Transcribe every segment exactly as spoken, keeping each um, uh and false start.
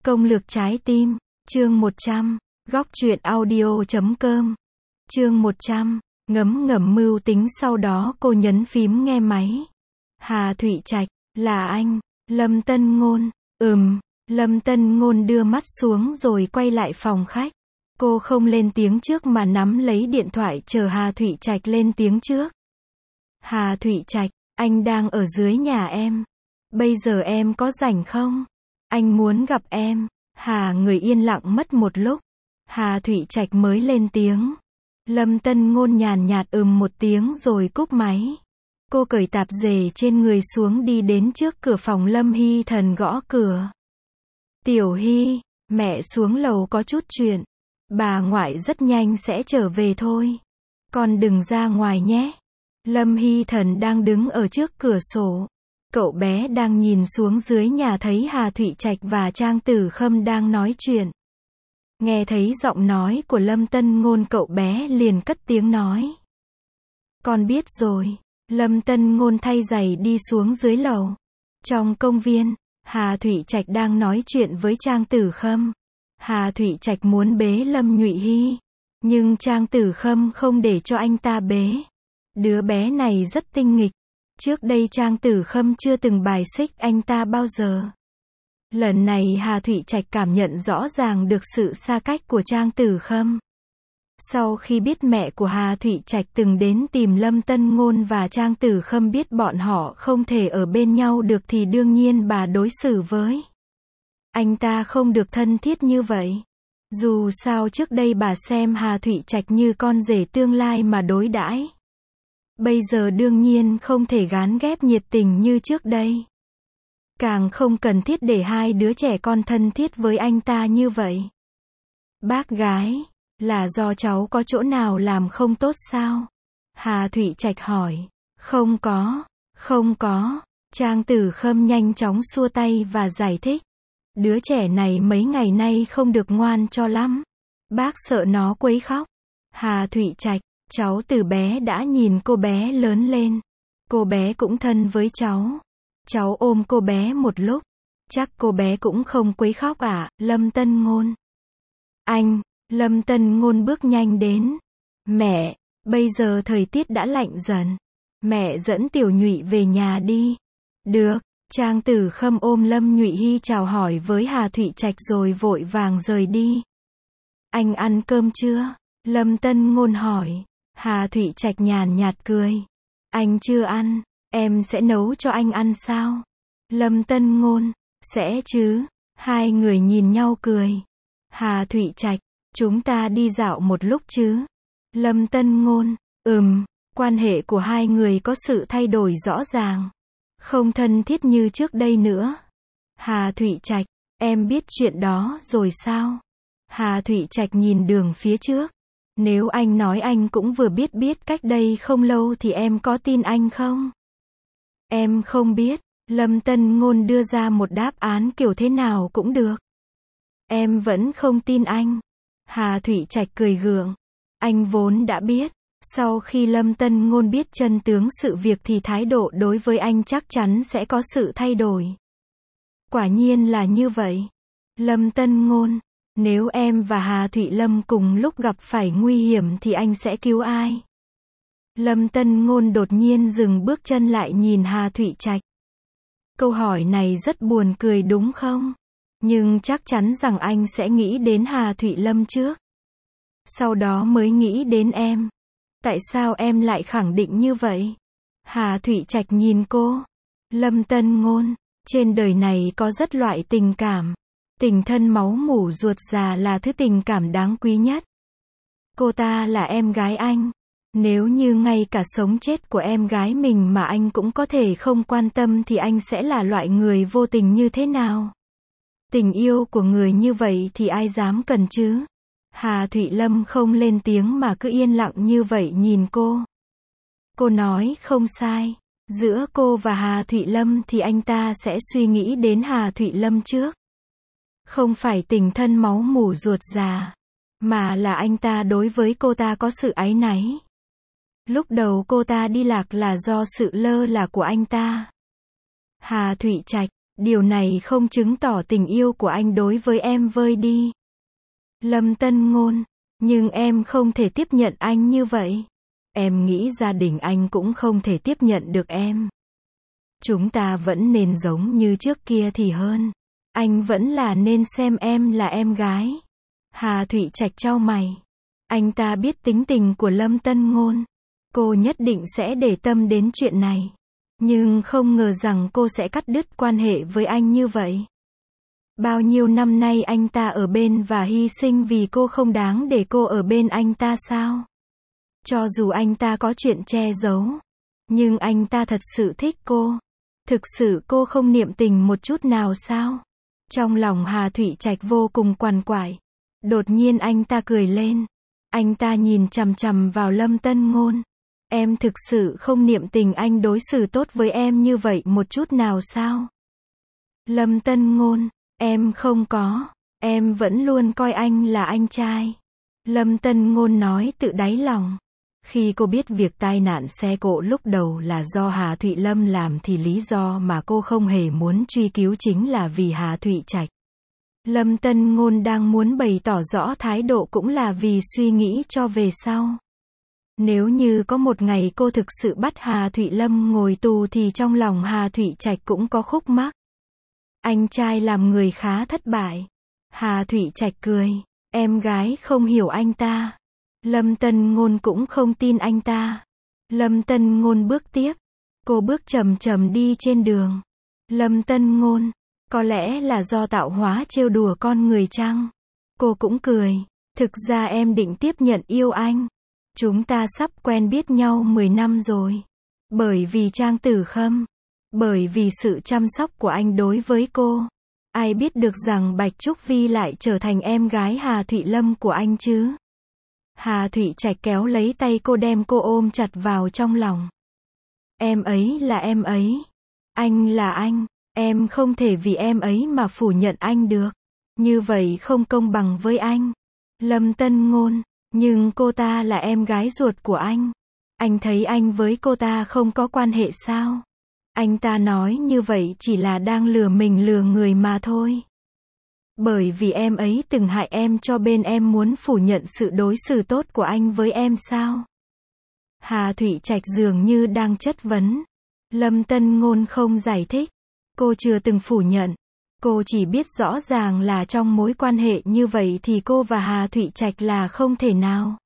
Công lược trái tim, chương một trăm, góc truyện audio chấm com. Chương một trăm, ngấm ngầm mưu tính sau đó cô nhấn phím nghe máy. Hà Thụy Trạch, là anh, Lâm Tân Ngôn, ừm, Lâm Tân Ngôn đưa mắt xuống rồi quay lại phòng khách. Cô không lên tiếng trước mà nắm lấy điện thoại chờ Hà Thụy Trạch lên tiếng trước. Hà Thụy Trạch, anh đang ở dưới nhà em. Bây giờ em có rảnh không? Anh muốn gặp em. Hà người yên lặng mất một lúc. Hà Thụy Trạch mới lên tiếng. Lâm Tân Ngôn nhàn nhạt ừm một tiếng rồi cúp máy. Cô cởi tạp dề trên người xuống đi đến trước cửa phòng Lâm Hy Thần gõ cửa. Tiểu Hy, mẹ xuống lầu có chút chuyện. Bà ngoại rất nhanh sẽ trở về thôi. Con đừng ra ngoài nhé. Lâm Hy Thần đang đứng ở trước cửa sổ. Cậu bé đang nhìn xuống dưới nhà thấy Hà Thụy Trạch và Trang Tử Khâm đang nói chuyện. Nghe thấy giọng nói của Lâm Tân Ngôn, cậu bé liền cất tiếng nói. Con biết rồi. Lâm Tân Ngôn thay giày đi xuống dưới lầu. Trong công viên, Hà Thụy Trạch đang nói chuyện với Trang Tử Khâm. Hà Thụy Trạch muốn bế Lâm Nhụy Hy, nhưng Trang Tử Khâm không để cho anh ta bế. Đứa bé này rất tinh nghịch. Trước đây Trang Tử Khâm chưa từng bài xích anh ta bao giờ. Lần này Hà Thụy Trạch cảm nhận rõ ràng được sự xa cách của Trang Tử Khâm. Sau khi biết mẹ của Hà Thụy Trạch từng đến tìm Lâm Tân Ngôn và Trang Tử Khâm biết bọn họ không thể ở bên nhau được thì đương nhiên bà đối xử với anh ta không được thân thiết như vậy. Dù sao trước đây bà xem Hà Thụy Trạch như con rể tương lai mà đối đãi. Bây giờ đương nhiên không thể gán ghép nhiệt tình như trước đây. Càng không cần thiết để hai đứa trẻ con thân thiết với anh ta như vậy. Bác gái, là do cháu có chỗ nào làm không tốt sao? Hà Thụy Trạch hỏi. Không có, không có. Trang Tử Khâm nhanh chóng xua tay và giải thích. Đứa trẻ này mấy ngày nay không được ngoan cho lắm. Bác sợ nó quấy khóc. Hà Thụy Trạch, cháu từ bé đã nhìn cô bé lớn lên. Cô bé cũng thân với cháu. Cháu ôm cô bé một lúc. Chắc cô bé cũng không quấy khóc à? Lâm Tân Ngôn. Anh, Lâm Tân Ngôn bước nhanh đến. Mẹ, bây giờ thời tiết đã lạnh dần. Mẹ dẫn Tiểu Nhụy về nhà đi. Được. Trang Tử Khâm ôm Lâm Nhụy Hy chào hỏi với Hà Thụy Trạch rồi vội vàng rời đi. Anh ăn cơm chưa? Lâm Tân Ngôn hỏi. Hà Thụy Trạch nhàn nhạt cười. Anh chưa ăn, em sẽ nấu cho anh ăn sao? Lâm Tân Ngôn. Sẽ chứ. Hai người nhìn nhau cười. Hà Thụy Trạch. Chúng ta đi dạo một lúc chứ? Lâm Tân Ngôn. Ừm, quan hệ của hai người có sự thay đổi rõ ràng. Không thân thiết như trước đây nữa. Hà Thụy Trạch. Em biết chuyện đó rồi sao? Hà Thụy Trạch nhìn đường phía trước. Nếu anh nói anh cũng vừa biết biết cách đây không lâu thì em có tin anh không? Em không biết. Lâm Tân Ngôn đưa ra một đáp án kiểu thế nào cũng được. Em vẫn không tin anh. Hà Thụy Trạch cười gượng. Anh vốn đã biết. Sau khi Lâm Tân Ngôn biết chân tướng sự việc thì thái độ đối với anh chắc chắn sẽ có sự thay đổi. Quả nhiên là như vậy. Lâm Tân Ngôn. Nếu em và Hà Thụy Lâm cùng lúc gặp phải nguy hiểm thì anh sẽ cứu ai? Lâm Tân Ngôn đột nhiên dừng bước chân lại nhìn Hà Thụy Trạch. Câu hỏi này rất buồn cười đúng không? Nhưng chắc chắn rằng anh sẽ nghĩ đến Hà Thụy Lâm trước. Sau đó mới nghĩ đến em. Tại sao em lại khẳng định như vậy? Hà Thụy Trạch nhìn cô. Lâm Tân Ngôn. Trên đời này có rất loại tình cảm. Tình thân máu mủ ruột già là thứ tình cảm đáng quý nhất. Cô ta là em gái anh. Nếu như ngay cả sống chết của em gái mình mà anh cũng có thể không quan tâm thì anh sẽ là loại người vô tình như thế nào? Tình yêu của người như vậy thì ai dám cần chứ? Hà Thụy Lâm không lên tiếng mà cứ yên lặng như vậy nhìn cô. Cô nói không sai. Giữa cô và Hà Thụy Lâm thì anh ta sẽ suy nghĩ đến Hà Thụy Lâm trước. Không phải tình thân máu mủ ruột già, mà là anh ta đối với cô ta có sự áy náy. Lúc đầu cô ta đi lạc là do sự lơ là của anh ta. Hà Thụy Trạch. Điều này không chứng tỏ tình yêu của anh đối với em vơi đi. Lâm Tân Ngôn, nhưng em không thể tiếp nhận anh như vậy. Em nghĩ gia đình anh cũng không thể tiếp nhận được em. Chúng ta vẫn nên giống như trước kia thì hơn. Anh vẫn là nên xem em là em gái. Hà Thụy Trạch chau mày. Anh ta biết tính tình của Lâm Tân Ngôn. Cô nhất định sẽ để tâm đến chuyện này. Nhưng không ngờ rằng cô sẽ cắt đứt quan hệ với anh như vậy. Bao nhiêu năm nay anh ta ở bên và hy sinh vì cô, không đáng để cô ở bên anh ta sao? Cho dù anh ta có chuyện che giấu, nhưng anh ta thật sự thích cô. Thực sự cô không niệm tình một chút nào sao? Trong lòng Hà Thụy Trạch vô cùng quằn quại. Đột nhiên anh ta cười lên. Anh ta nhìn chằm chằm vào Lâm Tân Ngôn. Em thực sự không niệm tình anh đối xử tốt với em như vậy một chút nào sao? Lâm Tân Ngôn, em không có. Em vẫn luôn coi anh là anh trai. Lâm Tân Ngôn nói tự đáy lòng. Khi cô biết việc tai nạn xe cộ lúc đầu là do Hà Thụy Lâm làm thì lý do mà cô không hề muốn truy cứu chính là vì Hà Thụy Trạch. Lâm Tân Ngôn đang muốn bày tỏ rõ thái độ cũng là vì suy nghĩ cho về sau. Nếu như có một ngày cô thực sự bắt Hà Thụy Lâm ngồi tù thì trong lòng Hà Thụy Trạch cũng có khúc mắc. Anh trai làm người khá thất bại. Hà Thụy Trạch cười. Em gái không hiểu anh ta. Lâm Tân Ngôn cũng không tin anh ta. Lâm Tân Ngôn bước tiếp. Cô bước chậm chậm đi trên đường. Lâm Tân Ngôn, có lẽ là do tạo hóa trêu đùa con người chăng? Cô cũng cười. Thực ra em định tiếp nhận yêu anh. Chúng ta sắp quen biết nhau mười năm rồi. Bởi vì Trang Tử Khâm. Bởi vì sự chăm sóc của anh đối với cô. Ai biết được rằng Bạch Trúc Vi lại trở thành em gái Hà Thụy Lâm của anh chứ? Hà Thụy Trạch kéo lấy tay cô, đem cô ôm chặt vào trong lòng. Em ấy là em ấy. Anh là anh. Em không thể vì em ấy mà phủ nhận anh được. Như vậy không công bằng với anh. Lâm Tân Ngôn, nhưng cô ta là em gái ruột của anh. Anh thấy anh với cô ta không có quan hệ sao? Anh ta nói như vậy chỉ là đang lừa mình lừa người mà thôi. Bởi vì em ấy từng hại em cho bên em muốn phủ nhận sự đối xử tốt của anh với em sao? Hà Thụy Trạch dường như đang chất vấn. Lâm Tân Ngôn không giải thích. Cô chưa từng phủ nhận. Cô chỉ biết rõ ràng là trong mối quan hệ như vậy thì cô và Hà Thụy Trạch là không thể nào.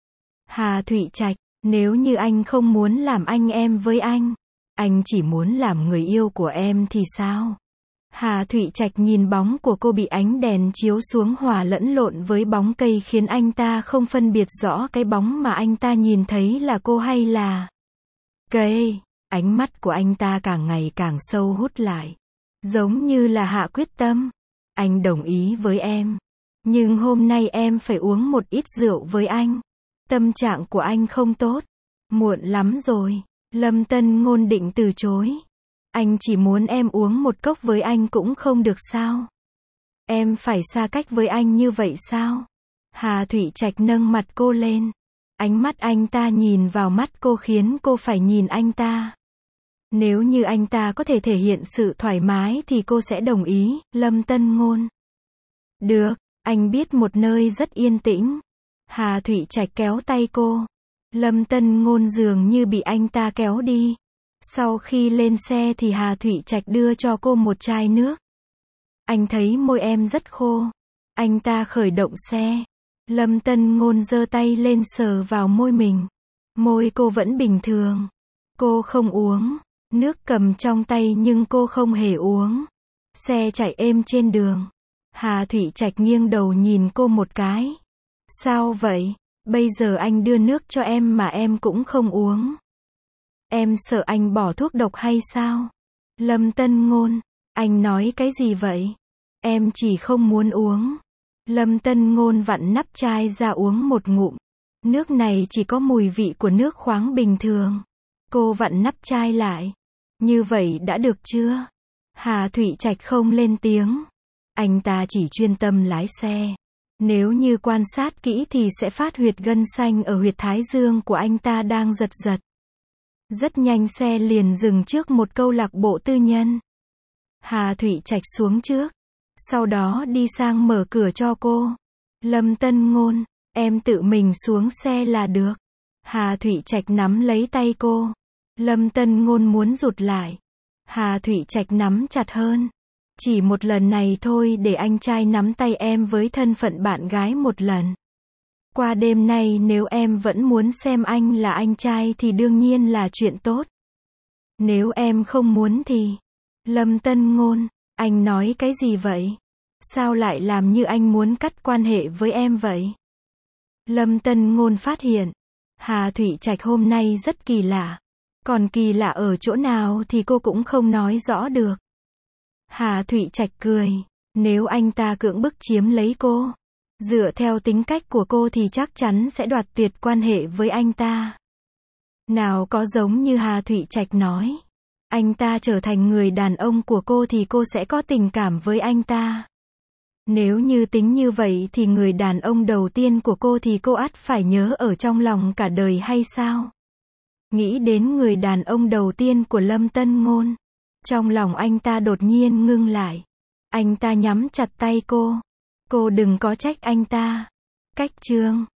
Hà Thụy Trạch, nếu như anh không muốn làm anh em với anh, anh chỉ muốn làm người yêu của em thì sao? Hà Thụy Trạch nhìn bóng của cô bị ánh đèn chiếu xuống hòa lẫn lộn với bóng cây khiến anh ta không phân biệt rõ cái bóng mà anh ta nhìn thấy là cô hay là cây. Ánh mắt của anh ta càng ngày càng sâu hút lại. Giống như là hạ quyết tâm. Anh đồng ý với em. Nhưng hôm nay em phải uống một ít rượu với anh. Tâm trạng của anh không tốt. Muộn lắm rồi. Lâm Tân Ngôn định từ chối. Anh chỉ muốn em uống một cốc với anh cũng không được sao? Em phải xa cách với anh như vậy sao? Hà Thụy Trạch nâng mặt cô lên. Ánh mắt anh ta nhìn vào mắt cô khiến cô phải nhìn anh ta. Nếu như anh ta có thể thể hiện sự thoải mái thì cô sẽ đồng ý. Lâm Tân Ngôn. Được, anh biết một nơi rất yên tĩnh. Hà Thụy Trạch kéo tay cô. Lâm Tân Ngôn dường như bị anh ta kéo đi. Sau khi lên xe thì Hà Thụy Trạch đưa cho cô một chai nước. Anh thấy môi em rất khô. Anh ta khởi động xe. Lâm Tân Ngôn giơ tay lên sờ vào môi mình. Môi cô vẫn bình thường. Cô không uống nước cầm trong tay nhưng cô không hề uống. Xe chạy êm trên đường. Hà Thụy Trạch nghiêng đầu nhìn cô một cái. Sao vậy? Bây giờ anh đưa nước cho em mà em cũng không uống. Em sợ anh bỏ thuốc độc hay sao? Lâm Tân Ngôn, anh nói cái gì vậy? Em chỉ không muốn uống. Lâm Tân Ngôn vặn nắp chai ra uống một ngụm. Nước này chỉ có mùi vị của nước khoáng bình thường. Cô vặn nắp chai lại. Như vậy đã được chưa? Hà Thụy Trạch không lên tiếng. Anh ta chỉ chuyên tâm lái xe. Nếu như quan sát kỹ thì sẽ phát huyệt gân xanh ở huyệt thái dương của anh ta đang giật giật. Rất nhanh xe liền dừng trước một câu lạc bộ tư nhân. Hà Thụy Trạch xuống trước. Sau đó đi sang mở cửa cho cô. Lâm Tân Ngôn, em tự mình xuống xe là được. Hà Thụy Trạch nắm lấy tay cô. Lâm Tân Ngôn muốn rụt lại. Hà Thụy Trạch nắm chặt hơn. Chỉ một lần này thôi để anh trai nắm tay em với thân phận bạn gái một lần. Qua đêm nay nếu em vẫn muốn xem anh là anh trai thì đương nhiên là chuyện tốt. Nếu em không muốn thì... Lâm Tân Ngôn, anh nói cái gì vậy? Sao lại làm như anh muốn cắt quan hệ với em vậy? Lâm Tân Ngôn phát hiện, Hà Thụy Trạch hôm nay rất kỳ lạ. Còn kỳ lạ ở chỗ nào thì cô cũng không nói rõ được. Hà Thụy Trạch cười, nếu anh ta cưỡng bức chiếm lấy cô, dựa theo tính cách của cô thì chắc chắn sẽ đoạt tuyệt quan hệ với anh ta. Nào có giống như Hà Thụy Trạch nói, anh ta trở thành người đàn ông của cô thì cô sẽ có tình cảm với anh ta. Nếu như tính như vậy thì người đàn ông đầu tiên của cô thì cô ắt phải nhớ ở trong lòng cả đời hay sao? Nghĩ đến người đàn ông đầu tiên của Lâm Tân Ngôn, trong lòng anh ta đột nhiên ngưng lại. Anh ta nhắm chặt tay cô. Cô đừng có trách anh ta. Cách chương